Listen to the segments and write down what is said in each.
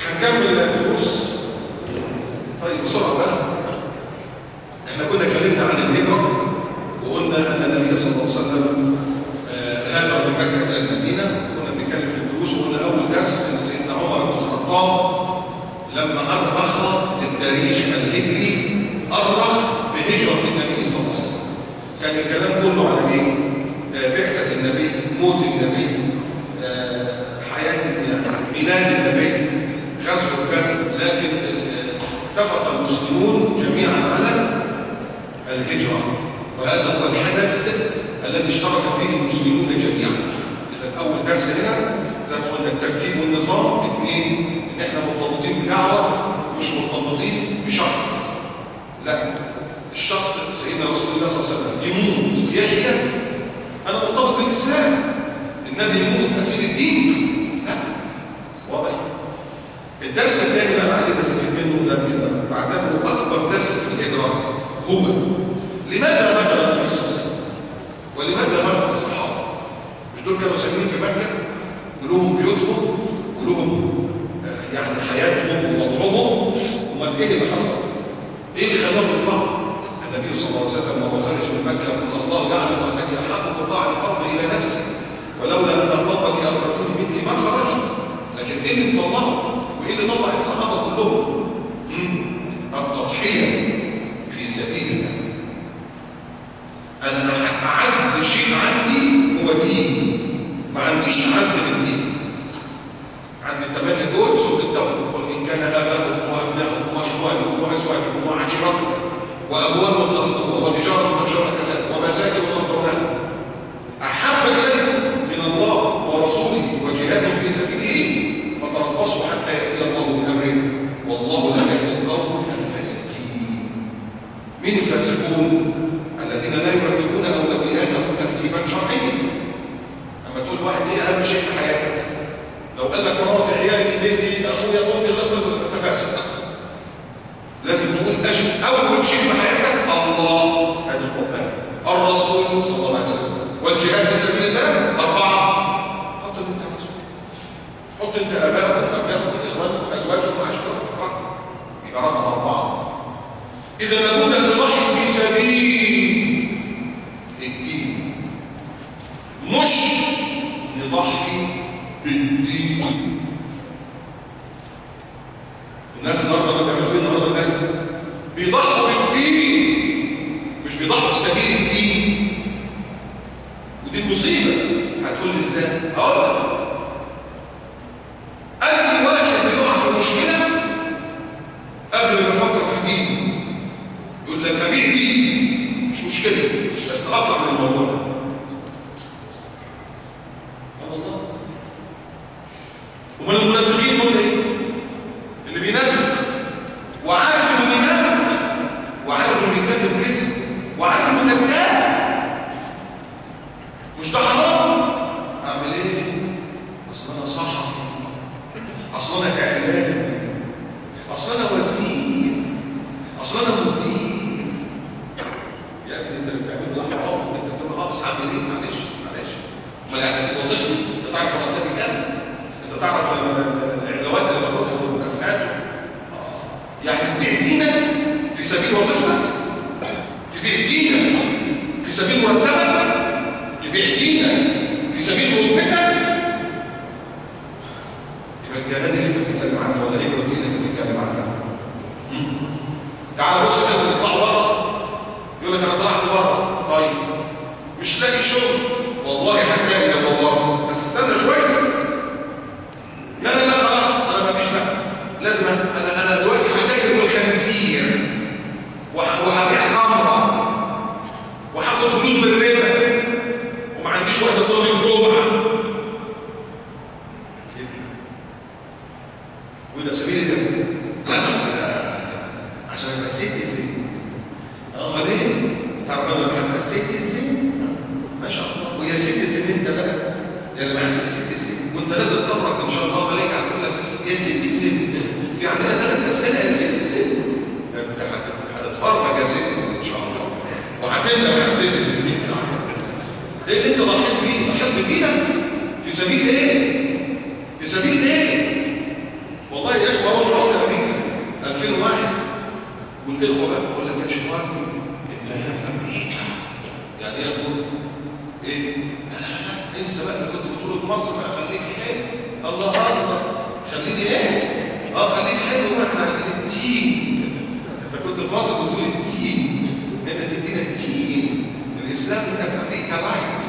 هنكمل الدروس. طيب بسرعة بقى، احنا كنا اتكلمنا عن الهجرة وقلنا أن النبي صلى الله عليه وسلم هاجر من مكة إلى المدينة. كنا بنتكلم في الدروس وقلنا أول درس أن سيدنا عمر بن الخطاب لما أرخ للتاريخ الهجري أرخ بهجرة النبي صلى الله عليه وسلم. كان الكلام كله على إيه؟ بعثة النبي، موت النبي، حياة ميلاد النبي، غزوة بدر. لكن اتفق المسلمون جميعا على الهجرة، وهذا هو الحدث الذي اشترك فيه المسلمون جميعا. إذا أول درس هنا زي ما قلنا الترتيب والنظام. اثنين، إن احنا مرتبطين بدعوة مش مرتبطين بشخص. لا، الشخص سيدنا رسول الله صلى الله عليه وسلم يموت يحيى، أنا مرتبط بالإسلام. النبي يموت أسير الدين؟ لا، واضح. الدرس الثاني اللي أنا عايز أستفيد منه ده بعتبره أكبر درس في الهجرة هو لماذا هاجر النبي صلى الله عليه وسلم؟ ولماذا هاجر الصحابة؟ مش دول كانوا ساكنين في مكة ولهم بيوتهم ولهم يعني حياتهم ووضعهم؟ امال ايه اللي حصل؟ ايه اللي خلاهم يطلعوا؟ النبي صلى الله عليه وسلم وهو خارج من مكة يقول الله يعلم انك احب بقاع الارض الى نفسك ولولا ان قومك اخرجوني منك ما خرجت. لكن ايه اللي طلعه؟ وايه اللي طلع الصحابة كلهم؟ التضحية في سبيل الله. أنا أعز شيء عندي هو ديني، ما عنديش أعز من ديني. عندي الثمانية دول سورة التوبة، قل إن كان آباؤكم وأبناؤكم وإخوانكم وأزواجكم وعشيرتكم وأموال اقترفتموها وتجارة تخشون كسادها ومساكن ترضونها أحب إليكم من الله ورسوله وجهاد في سبيله فتربصوا حتى يأتي الله بأمره والله لا يهدي القوم الفاسقين. مين الفاسقون؟ الذين لا يرتبون أولوياتهم ترتيبا شرعيا. أما تقول واحد إيه أهم شيء في حياتك؟ لو قال لك مراتي عيالي بيتي أخويا أمي أنت فاسق. لازم تقول أول شيء في حياتك الله، هذا القرآن، الرسول صلى الله عليه وسلم، والجهاد في سبيل الله. أربعة، حط اللي أنت عايزه، حط أنت آبائكم أبنائكم إخوانكم أزواجكم عشيرتكم أربعة، يبقى رقم أربعة. إذا لابد أن نضحي في سبيل الدين، مش نضحي بالدين. الناس النهارده ما بيعملوا ايه النهارده؟ الناس بيضحوا بالدين مش بيضحوا في سبيل الدين، ودي مصيبه. هتقول لي ازاي؟ هقول لك. اي واحد بيقع في مشكله قبل ما يفكر في دينه يقول لك ابيع دين مش مشكله بس اطلع من الموضوع ده. والله امال المنافقين دول ايه؟ اللي بينافق وعارف انه بينافق وعارف انه بيتكلم كذب وعارف انه كذاب، مش ده حرام؟ اعمل ايه؟ اصل انا صحفي، اصل انا اعلام، اصل انا وزير، اصل انا مدير. يا ابني انت اللي بتعمله ده حرام، انت بتقول بس اعمل ايه؟ معلش امال يعني اسيب وظيفتي؟ انت تعرف مرتبي كام؟ انت تعرف العلاوات اللي باخدها والمكافآت؟ يعني تبيع دينك في سبيل وظيفتك؟ تبيع دينك في سبيل مرتبك؟ تبيع دينك في سبيل رتبتك؟ يبقى الجهاد اللي انت بتتكلم عنه ولا هجرة اللي انت بتتكلم عنها؟ تعال بص كده اللي يطلعوا بره يقول لك انا طلعت بره، طيب مش لاقي شغل، والله هتلاقي لو دورت بس استنى شويه. لا خلاص انا مفيش بقى، لازم انا دلوقتي هتاجر في الخنزير وهبيع خمره وهاخد فلوس بالربا وما عنديش وقت اصلي الجمعه. وده في سبيل ده؟ لا، بس عشان ابقى ست الزين. امال ايه؟ تعرف انا بحب الست الزين؟ ما شاء الله. ويا ست الزين انت بقى اللي معاك الست الزين وانت نازل قبرك ان شاء الله عليك هتقول لك يا ست الزين. في عندنا 3 اسئله يا ست الزين. هتتفرج يا ست الزين ان شاء الله وهتندم على الست الزين دي بتاعتك. ايه اللي انت ضحيت بيه؟ ضحيت بدينك في سبيل ايه؟ في سبيل ايه؟ والله يا اخوه والاخوه بقى بقول لك يا شيخواني انت هنا في امريكا يعني ايه يا اخويا؟ ايه؟ لا انسى بقى اللي كنت بتقوله في مصر بقى خليك حلو. الله اكبر خليني ايه؟ خليك حلو بقى احنا عايزين الدين. انت كنت في مصر بتقول الدين هنا تدينا الدين. الاسلام هنا في امريكا لايت.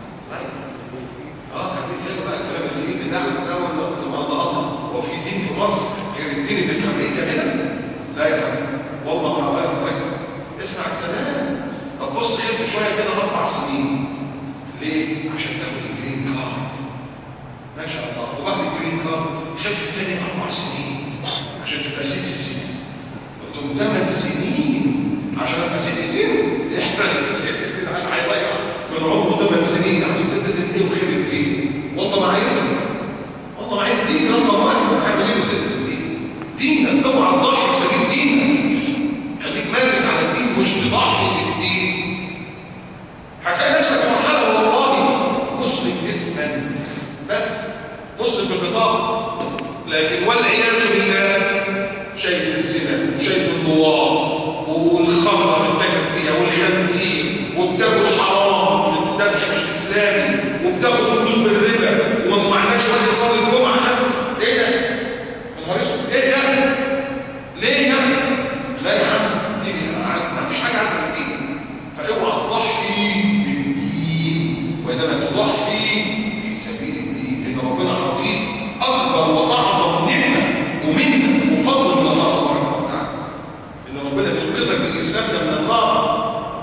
خليك حلو بقى الكلام الدين بتاعك ده ولا الله هو في دين في مصر غير الدين اللي في امريكا هنا؟ لا يا حبيبي والله ما غير درجتك. اسمع الكلام. طب بص خف شويه كده 4 سنين. ليه؟ عشان تاخد الجرين كارد. ما شاء الله. وبعد الجرين كارد خف تاني 4 سنين عشان تبقى سيتيزن. قلتم 8 سنين عشان ابقى سيتيزن. احنا السيتيزن هيضيع من عمره 8 سنين. عامل سيتيزن ايه وخيبه ايه؟ والله ما عايزها. والله ما عايز دين رقم واحد. هعمل ايه بالسيتيزن دي؟ دينك. اوعى تضحي بسبيل دينك. خليك ماسك على الدين مش تضحي بالدين. هتلاقي نفسك في مرحله والله مسلم اسما بس مسلم في البطاقه لكن والعياذ بالله شايف الزنا وشايف النوار والخمر بتاكل فيها والخنزير وبتاكل حرام من ذبح مش اسلامي وبتاخد فلوس بالربا وما معناش حد يصلي الجمعه حتى. ايه ده؟ يا نهار اسود ايه ده؟ ليه يا عم؟ لا يا عم دي عزم مفيش حاجه عزم الدين. فاوعى تضحي بالدين وانما تضحي في سبيل الدين لان ربنا عطيك اكبر واعظم نعمه ومنه وفضل من الله تبارك وتعالى ان ربنا بينقذك بالاسلام ده من النار.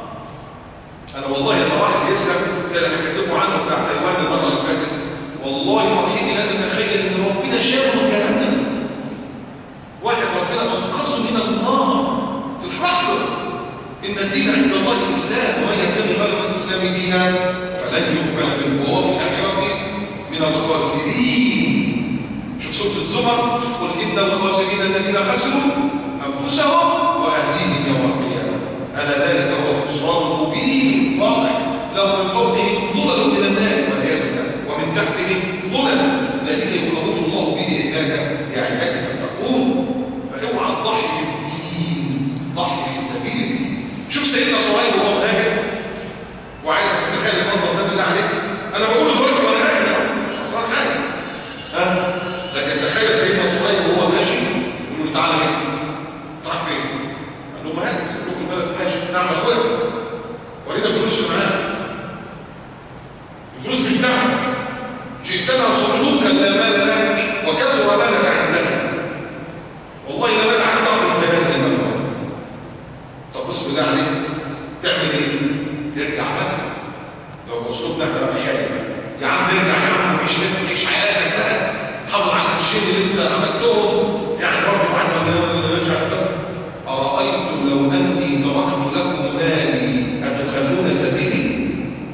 انا والله لما واحد يسلم زي اللي حكيت لكم عنه بتاع تايوان المره اللي فاتت والله فرحتي لا تتخيل ان ربنا شافه من جهنم. واحد ربنا انقذه من النار تفرح له. ان الدين عند الله الاسلام ومن يبتغي غير الاسلام دينا فلن يقبل منه وهو في الاخره من الخاسرين. شوف سوره الزمر قل ان الخاسرين الذين خسروا انفسهم واهليهم يوم القيامه الا ذلك هو الخسران المبين واضح. لهم من فوقهم ظلل من النار والعياذ بالله ومن تحتهم ظلل ذلك يخوف الله به عباده يا عبادي فاتقون. فاوعى تضحي بالدين ضحي في سبيل الدين. شوف سيدنا صهيب وهو مهاجر وعايزك تتخيل المنظر ده بالله عليك. انا بقول دلوقتي وانا قاعد مش خسران حاجه لكن تخيل سيدنا صهيب وهو ماشي يقول له تعالى هنا. راح فين؟ قال له مهاجر سيبوك البلد ماشي. نعم يا اخويا ورينا الفلوس اللي معاك. الفلوس مش بتاعتك. جئتنا صندوقا لا مال لك وكثر مالك عندنا والله لا ندع ان تخرج بهذه المال. طب بص بالله عليك تعمل ايه؟ ارجع بقى. لو باسلوبنا احنا بقى خايف يا عم ارجع يا عم وعيش حياتك بقى. حافظ على الشيء اللي انت عملتهم يعني برضه بعد ما مش عارف. ارايتم لو اني تركت لكم مالي اتخلون سبيلي؟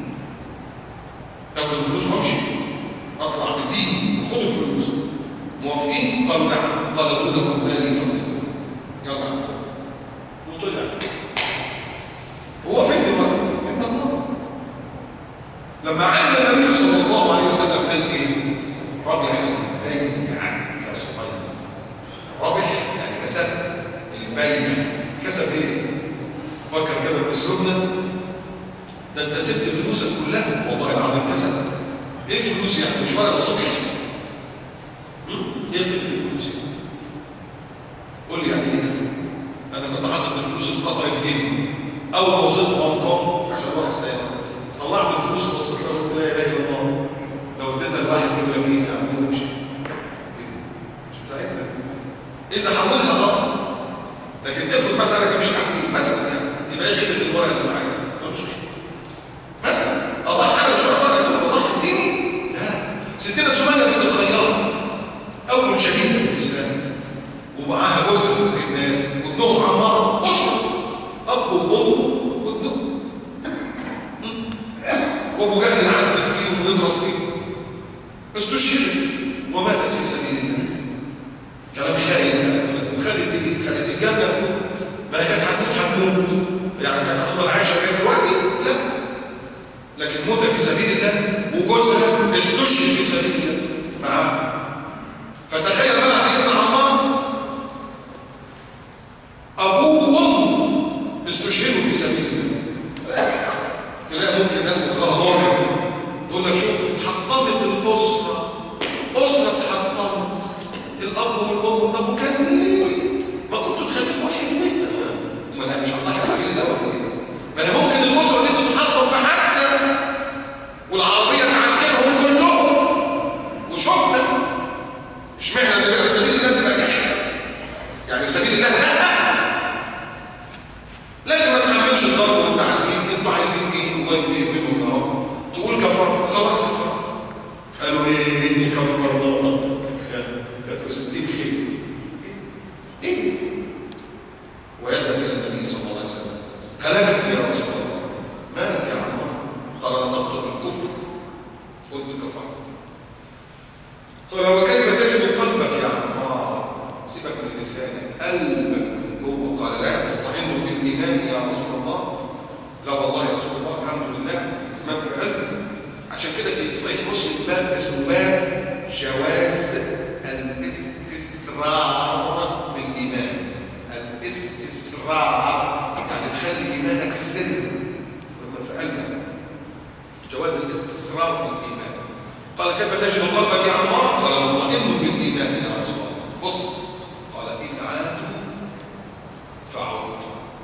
تاخد الفلوس وامشي اطلع بدين وخدوا الفلوس. موافقين؟ قالوا نعم. قال لكم مالي فخذوا. يلا خذوا. وطلع. هو فين دلوقتي؟ عند الله. لما علم النبي صلى الله عليه وسلم قال ايه؟ ربح البيع يا صهيب. ربح يعني كسب البيع. كسب ايه؟ فكر كده باسلوبنا ده انت سبت فلوسك كلها والله العظيم كسب. ايه الفلوس يعني؟ مش ورقه صفيح. ايه الفلوس يعني؟ قول لي يعني ايه؟ انا كنت حاطط الفلوس القطري في جيبي اول ما وصلت هونج كونج عشان اروح تاني طلعت الفلوس وبصيت لها قلت لا اله الا الله لو اديتها لواحد يقول لك ايه يا عم مش مش بتاعتنا. اذا حولها بقى لكن افرض مثلا انا مش حقيقي مثلا يعني يبقى ايه قيمه الورقه اللي معايا؟ مش قيمه. مثلا اضحي انا مش هقدر اقول اضحي بديني؟ لا. ستنا سميه بنت الخياط اول شهيده في الاسلام ومعاها جوزها زي الناس وابنهم عمار اسره اب وام وابنهم وابو جهل عذب فيه ويضرب فيه استشهدت وماتت في سبيل الله. كلام خايب. وخدت ايه؟ خدت الجنه فوق. ما هي كانت هتموت يعني كانت هتفضل عايشه لغايه دلوقتي؟ لا. لكن موتها في سبيل الله وجوزها استشهد في سبيل الله معاه. فتخيل بقى سيدنا عمار ابوه وامه اشمعنى النبي على سبيل الله تبقى كشف؟ يعني في سبيل الله لكن ما تحملش الضرب والتعذيب. انتوا عايزين ايه؟ الله ينتهي منهم يا رب. تقول كفر، خلاص كفر. قالوا ايه كفر الله؟ كانت 60 خير. ايه؟ ويذهب الى النبي صلى الله عليه وسلم. هلكت يا رسول الله. مالك يا عمار؟ قال انا تقتل الكفر. قلت كفرت. قال وكيف تجد قلبك يا عمار؟ سيبك من لسانك، قلبك من جوه. قال لا اطمئن بالايمان يا رسول الله. لا والله يا رسول الله الحمد لله اطمئن في قلبي. عشان كده في صحيح مسلم باب اسمه باب جواز الاستسرار بالايمان. الاستسرار يعني تخلي ايمانك سر في قلبك. جواز الاستسرار بالايمان. قال كيف تجد قلبك يا عمار؟ قال اطمئن بالايمان يا رسول الله. بص قال ان عادوا فعد.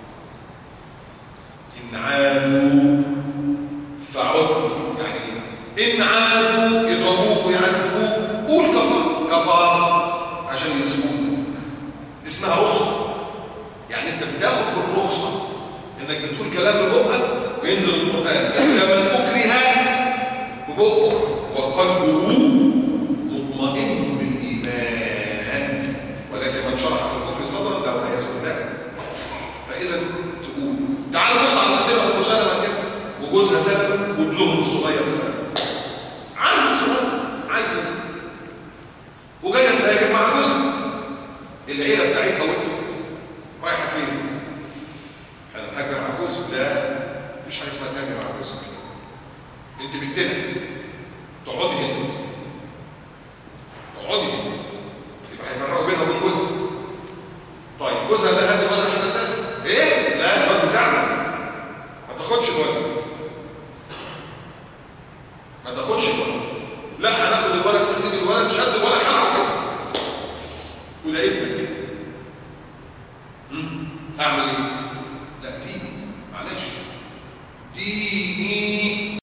ان عادوا فعد يعني ان عادوا يضربوك ويعذبوك قول كفار عشان يسيبوك. دي اسمها رخصه. يعني انت بتاخد بالرخصه انك بتقول كلام ببقك وينزل القران الا من اكره ببقه وقلبه مطمئن بالايمان ولكن من شرح بالكفر صدرا لا والعياذ بالله. فاذا تقول تعالوا بص على ستنا ام سلمه كده وجوزها سلمه وابنهم الصغير سلمه. عيل صغير عيل وجايه تهاجر مع جوزها. العيله بتاعتها وقفت رايحه فين؟ انا بهاجر مع جوزي. لا مش حاجه اسمها تهاجر مع جوزك. انت بنتنا تقعدي هنا. تقعدي هنا يبقى هيفرقوا بينها وبين جوزها. طيب جوزها لا هاتي الولد عشان اسافر. ايه؟ لا الولد بتاعنا ما تاخدش الولد. ما تاخدش الولد. لا هناخد الولد. تمسك الولد شد الولد خلعه كده